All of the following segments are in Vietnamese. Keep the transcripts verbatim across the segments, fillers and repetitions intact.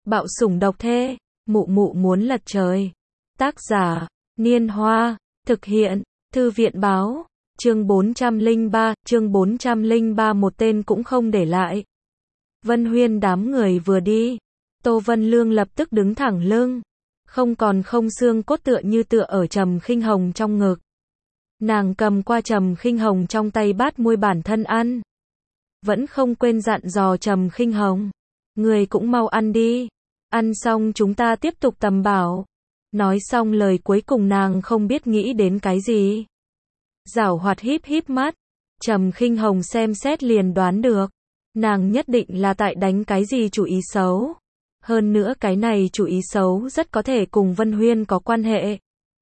Bạo sủng độc thê, mụ mụ muốn lật trời. Tác giả, Niên Hoa, thực hiện, Thư viện báo, chương bốn trăm lẻ ba, chương bốn trăm lẻ ba một tên cũng không để lại. Vân Huyên đám người vừa đi, Tô Vân Lương lập tức đứng thẳng lưng, không còn không xương cốt tựa như tựa ở Trầm Khinh Hồng trong ngực. Nàng cầm qua Trầm Khinh Hồng trong tay bát muôi bản thân ăn. Vẫn không quên dặn dò Trầm Khinh Hồng, người cũng mau ăn đi, ăn xong chúng ta tiếp tục tầm bảo. Nói xong lời cuối cùng nàng không biết nghĩ đến cái gì. Giảo hoạt híp híp mắt, Trầm Khinh Hồng xem xét liền đoán được, nàng nhất định là tại đánh cái gì chủ ý xấu. Hơn nữa cái này chủ ý xấu rất có thể cùng Vân Huyên có quan hệ.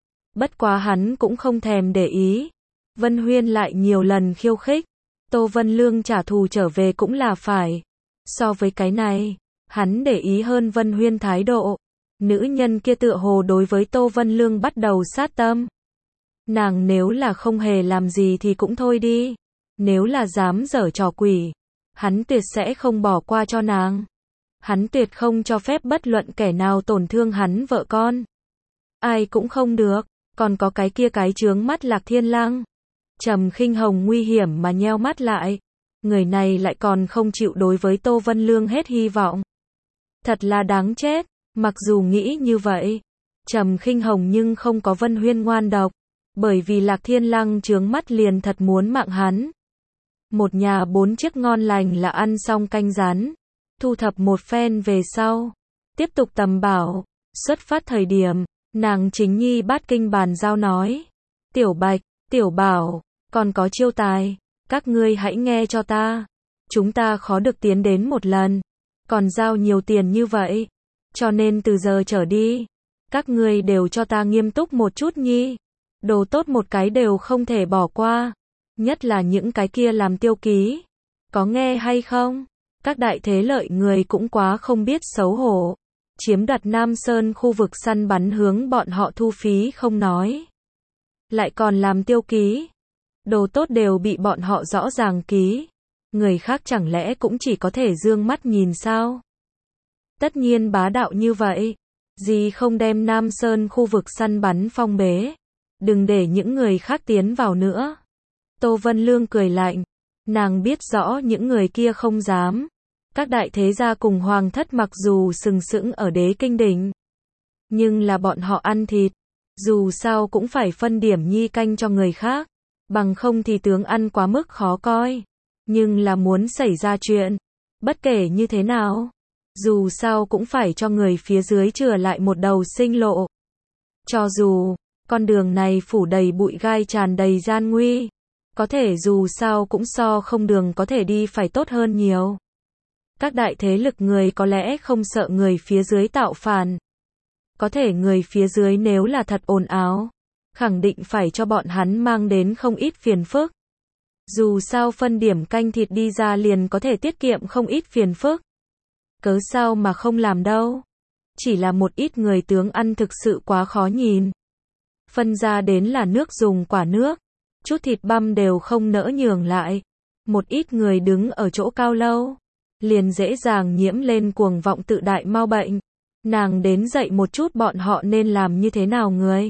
Bất quá hắn cũng không thèm để ý. Vân Huyên lại nhiều lần khiêu khích, Tô Vân Lương trả thù trở về cũng là phải. So với cái này, hắn để ý hơn Vân Huyên thái độ. Nữ nhân kia tựa hồ đối với Tô Vân Lương bắt đầu sát tâm. Nàng nếu là không hề làm gì thì cũng thôi đi. Nếu là dám giở trò quỷ, hắn tuyệt sẽ không bỏ qua cho nàng. Hắn tuyệt không cho phép bất luận kẻ nào tổn thương hắn vợ con. Ai cũng không được, còn có cái kia cái chướng mắt Lạc Thiên Lăng. Trầm Khinh Hồng nguy hiểm mà nheo mắt lại. Người này lại còn không chịu đối với Tô Vân Lương hết hy vọng. Thật là đáng chết. Mặc dù nghĩ như vậy, Trầm Khinh Hồng nhưng không có Vân Huyên ngoan độc, bởi vì Lạc Thiên Lăng chướng mắt liền thật muốn mạng hắn. Một nhà bốn chiếc ngon lành là ăn xong canh rán, thu thập một phen về sau, tiếp tục tầm bảo. Xuất phát thời điểm, nàng chính nhi bát kinh bàn giao nói, Tiểu Bạch, Tiểu Bảo, còn có Chiêu Tài, các ngươi hãy nghe cho ta, chúng ta khó được tiến đến một lần, còn giao nhiều tiền như vậy. Cho nên từ giờ trở đi, các ngươi đều cho ta nghiêm túc một chút nhi. Đồ tốt một cái đều không thể bỏ qua. Nhất là những cái kia làm tiêu ký. Có nghe hay không? Các đại thế lợi người cũng quá không biết xấu hổ. Chiếm đoạt Nam Sơn khu vực săn bắn hướng bọn họ thu phí không nói. Lại còn làm tiêu ký. Đồ tốt đều bị bọn họ rõ ràng ký. Người khác chẳng lẽ cũng chỉ có thể dương mắt nhìn sao? Tất nhiên bá đạo như vậy, gì không đem Nam Sơn khu vực săn bắn phong bế, đừng để những người khác tiến vào nữa. Tô Vân Lương cười lạnh, nàng biết rõ những người kia không dám. Các đại thế gia cùng hoàng thất mặc dù sừng sững ở đế kinh đỉnh, nhưng là bọn họ ăn thịt, dù sao cũng phải phân điểm nhi canh cho người khác, bằng không thì tướng ăn quá mức khó coi. Nhưng là muốn xảy ra chuyện, bất kể như thế nào, dù sao cũng phải cho người phía dưới chừa lại một đầu sinh lộ. Cho dù, con đường này phủ đầy bụi gai tràn đầy gian nguy, có thể dù sao cũng so không đường có thể đi phải tốt hơn nhiều. Các đại thế lực người có lẽ không sợ người phía dưới tạo phản. Có thể người phía dưới nếu là thật ồn ào, khẳng định phải cho bọn hắn mang đến không ít phiền phức. Dù sao phân điểm canh thịt đi ra liền có thể tiết kiệm không ít phiền phức. Cớ sao mà không làm đâu. Chỉ là một ít người tướng ăn thực sự quá khó nhìn. Phân ra đến là nước dùng quả nước. Chút thịt băm đều không nỡ nhường lại. Một ít người đứng ở chỗ cao lâu, liền dễ dàng nhiễm lên cuồng vọng tự đại mau bệnh. Nàng đến dạy một chút bọn họ nên làm như thế nào người.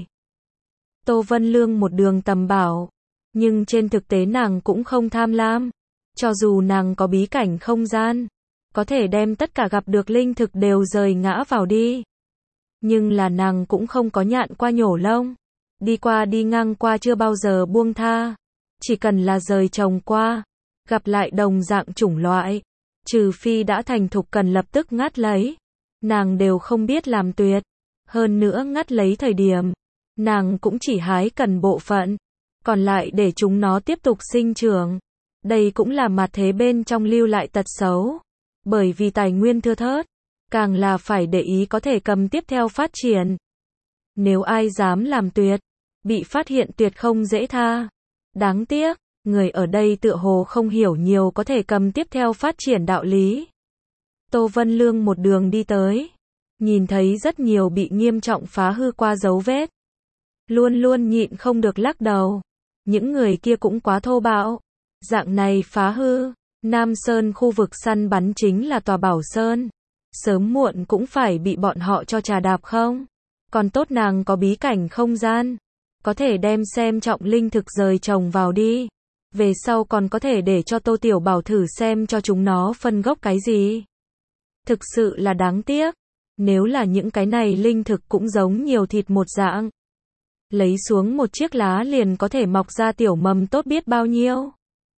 Tô Vân Lương một đường tầm bảo. Nhưng trên thực tế nàng cũng không tham lam. Cho dù nàng có bí cảnh không gian, có thể đem tất cả gặp được linh thực đều rời ngã vào đi. Nhưng là nàng cũng không có nhạn qua nhổ lông. Đi qua đi ngang qua chưa bao giờ buông tha. Chỉ cần là rời trồng qua, gặp lại đồng dạng chủng loại, trừ phi đã thành thục cần lập tức ngắt lấy. Nàng đều không biết làm tuyệt. Hơn nữa ngắt lấy thời điểm, nàng cũng chỉ hái cần bộ phận, còn lại để chúng nó tiếp tục sinh trưởng. Đây cũng là mặt thế bên trong lưu lại tật xấu. Bởi vì tài nguyên thưa thớt, càng là phải để ý có thể cầm tiếp theo phát triển. Nếu ai dám làm tuyệt, bị phát hiện tuyệt không dễ tha. Đáng tiếc, người ở đây tựa hồ không hiểu nhiều có thể cầm tiếp theo phát triển đạo lý. Tô Vân Lương một đường đi tới, nhìn thấy rất nhiều bị nghiêm trọng phá hư qua dấu vết. Luôn luôn nhịn không được lắc đầu. Những người kia cũng quá thô bạo. Dạng này phá hư. Nam Sơn khu vực săn bắn chính là tòa bảo sơn. sớm muộn cũng phải bị bọn họ cho trà đạp không? Còn tốt nàng có bí cảnh không gian, có thể đem xem trọng linh thực rời trồng vào đi. Về sau còn có thể để cho Tô Tiểu Bảo thử xem cho chúng nó phân gốc cái gì. Thực sự là đáng tiếc. Nếu là những cái này linh thực cũng giống nhiều thịt một dạng. Lấy xuống một chiếc lá liền có thể mọc ra tiểu mầm tốt biết bao nhiêu.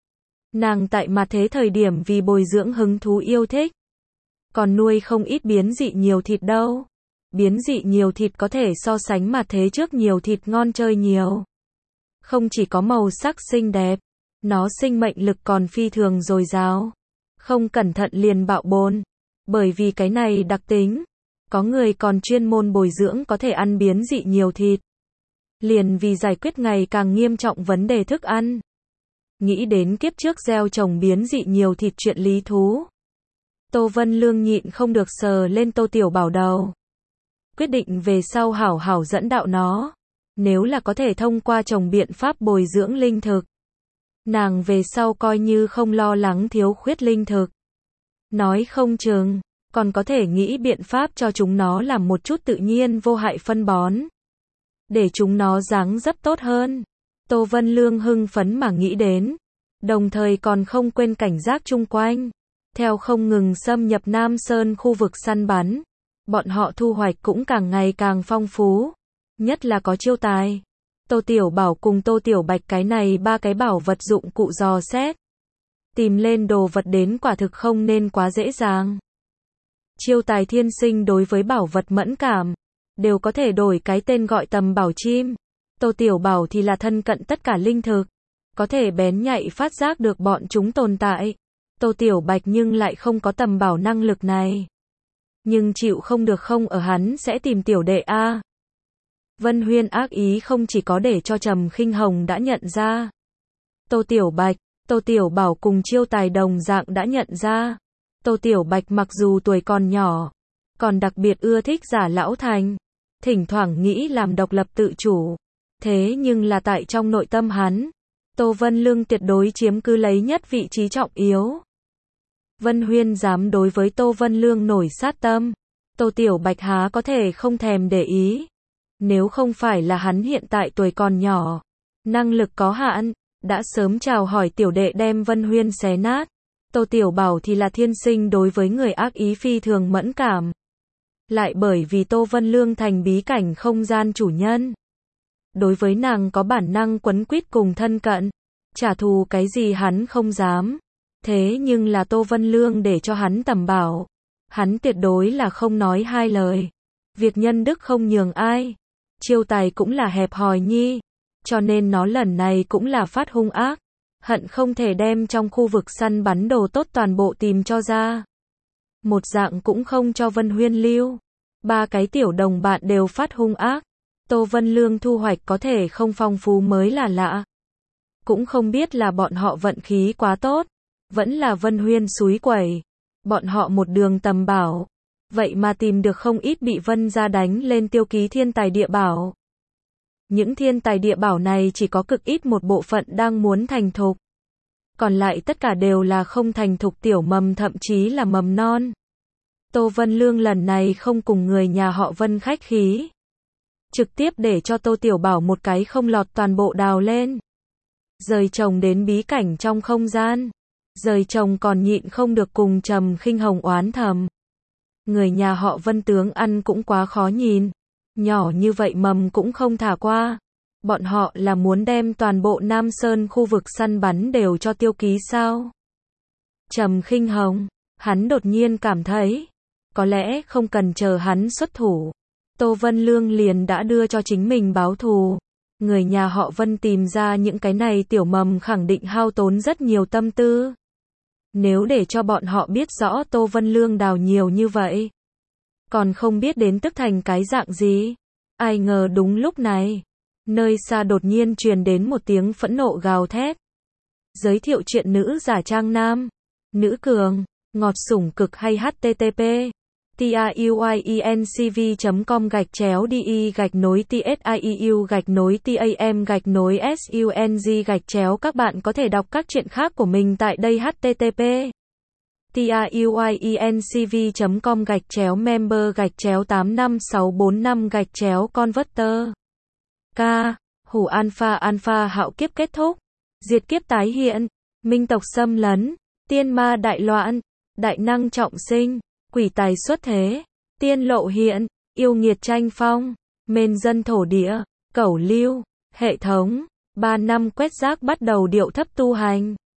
Nàng tại mặt thế thời điểm vì bồi dưỡng hứng thú yêu thích. Còn nuôi không ít biến dị nhiều thịt đâu. Biến dị nhiều thịt có thể so sánh mặt thế trước nhiều thịt ngon chơi nhiều. Không chỉ có màu sắc xinh đẹp, nó sinh mệnh lực còn phi thường dồi dào. Không cẩn thận liền bạo bồn. Bởi vì cái này đặc tính, có người còn chuyên môn bồi dưỡng có thể ăn biến dị nhiều thịt. Liền vì giải quyết ngày càng nghiêm trọng vấn đề thức ăn. Nghĩ đến kiếp trước gieo trồng biến dị nhiều thịt chuyện lý thú. Tô Vân Lương nhịn không được sờ lên Tô Tiểu Bảo đầu. Quyết định về sau hảo hảo dẫn đạo nó. Nếu là có thể thông qua trồng biện pháp bồi dưỡng linh thực. Nàng về sau coi như không lo lắng thiếu khuyết linh thực. Nói không chừng, còn có thể nghĩ biện pháp cho chúng nó làm một chút tự nhiên vô hại phân bón. Để chúng nó dáng dấp tốt hơn. Tô Vân Lương hưng phấn mà nghĩ đến. Đồng thời còn không quên cảnh giác chung quanh. Theo không ngừng xâm nhập Nam Sơn khu vực săn bắn. Bọn họ thu hoạch cũng càng ngày càng phong phú. Nhất là có chiêu tài. Tô Tiểu Bảo cùng Tô Tiểu Bạch cái này ba cái bảo vật dụng cụ dò xét. Tìm lên đồ vật đến quả thực không nên quá dễ dàng. Chiêu tài thiên sinh đối với bảo vật mẫn cảm. Đều có thể đổi cái tên gọi tầm bảo chim. Tô Tiểu Bảo thì là thân cận tất cả linh thực. Có thể bén nhạy phát giác được bọn chúng tồn tại. Tô Tiểu Bạch nhưng lại không có tầm bảo năng lực này. Nhưng chịu không được không ở hắn sẽ tìm tiểu đệ A. Vân Huyên ác ý không chỉ có để cho Trầm Khinh Hồng đã nhận ra. Tô Tiểu Bạch, Tô Tiểu Bảo cùng chiêu tài đồng dạng đã nhận ra. Tô Tiểu Bạch mặc dù tuổi còn nhỏ, còn đặc biệt ưa thích giả lão thành. Thỉnh thoảng nghĩ làm độc lập tự chủ. Thế nhưng là tại trong nội tâm hắn, Tô Vân Lương tuyệt đối chiếm cứ lấy nhất vị trí trọng yếu. Vân Huyên dám đối với Tô Vân Lương nổi sát tâm. Tô Tiểu Bạch há có thể không thèm để ý. Nếu không phải là hắn hiện tại tuổi còn nhỏ, năng lực có hạn, đã sớm chào hỏi tiểu đệ đem Vân Huyên xé nát. Tô Tiểu Bảo thì là thiên sinh đối với người ác ý phi thường mẫn cảm. Lại bởi vì Tô Vân Lương thành bí cảnh không gian chủ nhân. Đối với nàng có bản năng quấn quýt cùng thân cận. Trả thù cái gì hắn không dám. Thế nhưng là Tô Vân Lương để cho hắn tầm bảo. Hắn tuyệt đối là không nói hai lời. Việc nhân đức không nhường ai. Chiêu tài cũng là hẹp hòi nhi. Cho nên nó lần này cũng là phát hung ác. Hận không thể đem trong khu vực săn bắn đồ tốt toàn bộ tìm cho ra. Một dạng cũng không cho Vân Huyên lưu. Ba cái tiểu đồng bạn đều phát hung ác. Tô Vân Lương thu hoạch có thể không phong phú mới là lạ. Cũng không biết là bọn họ vận khí quá tốt. Vẫn là Vân Huyên xúi quẩy. Bọn họ một đường tầm bảo. Vậy mà tìm được không ít bị Vân gia đánh lên tiêu ký thiên tài địa bảo. Những thiên tài địa bảo này chỉ có cực ít một bộ phận đang muốn thành thục. Còn lại tất cả đều là không thành thục tiểu mầm thậm chí là mầm non. Tô Vân Lương lần này không cùng người nhà họ Vân khách khí. Trực tiếp để cho Tô Tiểu Bảo một cái không lọt toàn bộ đào lên. Rời chồng đến bí cảnh trong không gian. Rời chồng còn nhịn không được cùng Trầm Khinh Hồng oán thầm. Người nhà họ Vân tướng ăn cũng quá khó nhìn. Nhỏ như vậy mầm cũng không thả qua. Bọn họ là muốn đem toàn bộ Nam Sơn khu vực săn bắn đều cho tiêu ký sao? Trầm Khinh Hồng, hắn đột nhiên cảm thấy, có lẽ không cần chờ hắn xuất thủ. Tô Vân Lương liền đã đưa cho chính mình báo thù. Người nhà họ Vân tìm ra những cái này tiểu mầm khẳng định hao tốn rất nhiều tâm tư. Nếu để cho bọn họ biết rõ Tô Vân Lương đào nhiều như vậy, còn không biết đến tức thành cái dạng gì. Ai ngờ đúng lúc này, nơi xa đột nhiên truyền đến một tiếng phẫn nộ gào thét. Giới thiệu chuyện nữ giả trang nam, nữ cường, ngọt sủng cực hay http tiuyencv chấm com gạch chéo đi gạch nối tsiu gạch nối tam gạch nối sung gạch chéo. Các bạn có thể đọc các chuyện khác của mình tại đây http tiuyencv chấm com gạch chéo member gạch chéo tám năm sáu bốn năm gạch chéo converter. K. Hủ alpha alpha hạo kiếp kết thúc. Diệt kiếp tái hiện. Minh tộc xâm lấn. Tiên ma đại loạn. Đại năng trọng sinh. Quỷ tài xuất thế. Tiên lộ hiện. Yêu nghiệt tranh phong. Mền dân thổ địa. Cẩu lưu. Hệ thống. Ba năm quét rác bắt đầu điệu thấp tu hành.